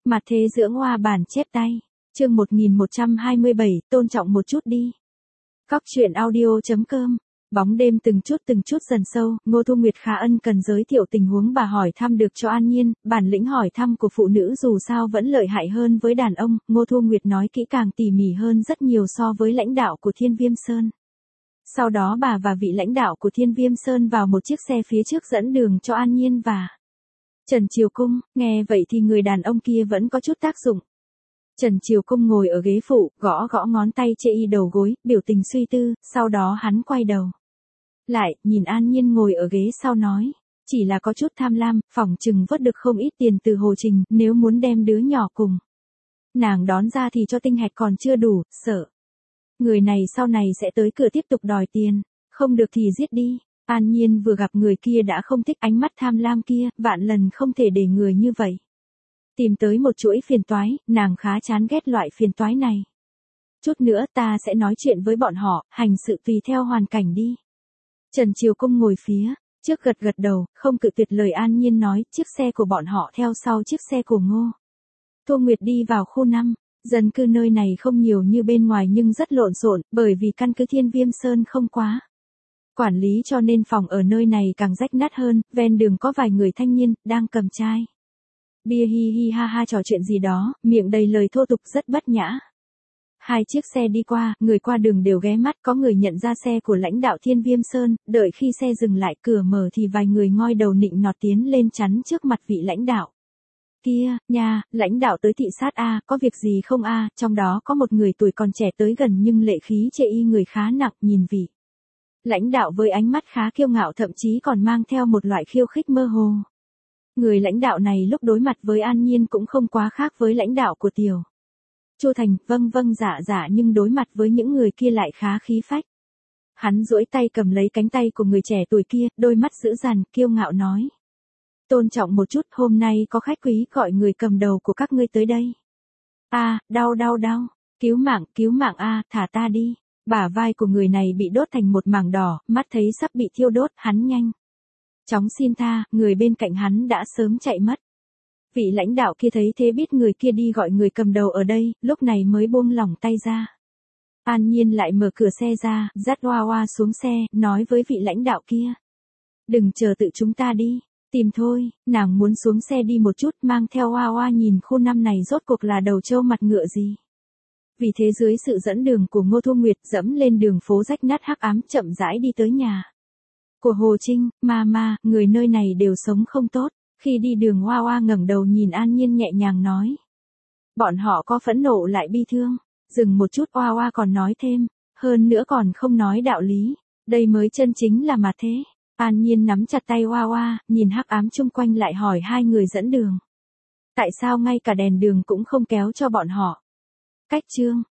Mặt thế dưỡng hoa bản chép tay. Chương 1127, tôn trọng một chút đi. Cóc truyện audio.com. Bóng đêm từng chút dần sâu, Ngô Thu Nguyệt khá ân cần giới thiệu tình huống bà hỏi thăm được cho An Nhiên, bản lĩnh hỏi thăm của phụ nữ dù sao vẫn lợi hại hơn với đàn ông, Ngô Thu Nguyệt nói kỹ càng tỉ mỉ hơn rất nhiều so với lãnh đạo của Thiên Viêm Sơn. Sau đó bà và vị lãnh đạo của Thiên Viêm Sơn vào một chiếc xe phía trước dẫn đường cho An Nhiên và Trần Triều Cung. Nghe vậy thì người đàn ông kia vẫn có chút tác dụng. Trần Triều Cung ngồi ở ghế phụ, gõ ngón tay chê y đầu gối, biểu tình suy tư, sau đó hắn quay đầu lại, nhìn An Nhiên ngồi ở ghế sau nói, chỉ là có chút tham lam, phỏng chừng vớt được không ít tiền từ Hồ Trình, nếu muốn đem đứa nhỏ cùng nàng đón ra thì cho tinh hạch còn chưa đủ, sợ người này sau này sẽ tới cửa tiếp tục đòi tiền, không được thì giết đi. An Nhiên vừa gặp người kia đã không thích ánh mắt tham lam kia, vạn lần không thể để người như vậy tìm tới một chuỗi phiền toái, nàng khá chán ghét loại phiền toái này. Chút nữa ta sẽ nói chuyện với bọn họ, hành sự tùy theo hoàn cảnh đi. Trần Triều Cung ngồi phía trước gật đầu, không cự tuyệt lời An Nhiên nói, chiếc xe của bọn họ theo sau chiếc xe của Ngô Thu Nguyệt đi vào khu 5. Dân cư nơi này không nhiều như bên ngoài nhưng rất lộn xộn, bởi vì căn cứ Thiên Viêm Sơn không quá quản lý cho nên phòng ở nơi này càng rách nát hơn, ven đường có vài người thanh niên, đang cầm chai bia hi hi ha ha trò chuyện gì đó, miệng đầy lời thô tục rất bất nhã. Hai chiếc xe đi qua, người qua đường đều ghé mắt, có người nhận ra xe của lãnh đạo Thiên Viêm Sơn, đợi khi xe dừng lại cửa mở thì vài người ngoi đầu nịnh nọt tiến lên chắn trước mặt vị lãnh đạo. Kia, nha, lãnh đạo tới thị sát a, có việc gì không a? Trong đó có một người tuổi còn trẻ tới gần nhưng lệ khí chê y người khá nặng, nhìn vị lãnh đạo với ánh mắt khá kiêu ngạo, thậm chí còn mang theo một loại khiêu khích mơ hồ. Người lãnh đạo này lúc đối mặt với An Nhiên cũng không quá khác với lãnh đạo của Tiểu Chu Thành, vâng dạ nhưng đối mặt với những người kia lại khá khí phách. Hắn duỗi tay cầm lấy cánh tay của người trẻ tuổi kia, đôi mắt dữ dằn, kiêu ngạo nói. Tôn trọng một chút, hôm nay có khách quý gọi người cầm đầu của các ngươi tới đây. Đau, cứu mạng thả ta đi. Bả vai của người này bị đốt thành một mảng đỏ, mắt thấy sắp bị thiêu đốt, hắn nhanh chóng xin tha, người bên cạnh hắn đã sớm chạy mất. Vị lãnh đạo kia thấy thế biết người kia đi gọi người cầm đầu ở đây, lúc này mới buông lỏng tay ra. An Nhiên lại mở cửa xe ra, dắt Hoa Hoa xuống xe, nói với vị lãnh đạo kia. Đừng chờ tự chúng ta đi, tìm thôi, nàng muốn xuống xe đi một chút, mang theo Hoa Hoa nhìn khu 5 này rốt cuộc là đầu trâu mặt ngựa gì. Vì thế dưới sự dẫn đường của Ngô Thu Nguyệt dẫm lên đường phố rách nát hắc ám chậm rãi đi tới nhà của Hồ Trinh. Mama, người nơi này đều sống không tốt. Khi đi đường Hoa Hoa ngẩng đầu nhìn An Nhiên nhẹ nhàng nói. Bọn họ có phẫn nộ lại bi thương. Dừng một chút Hoa Hoa còn nói thêm. Hơn nữa còn không nói đạo lý. Đây mới chân chính là mà thế. An Nhiên nắm chặt tay Hoa Hoa, nhìn hắc ám chung quanh lại hỏi hai người dẫn đường. Tại sao ngay cả đèn đường cũng không kéo cho bọn họ? Cách chương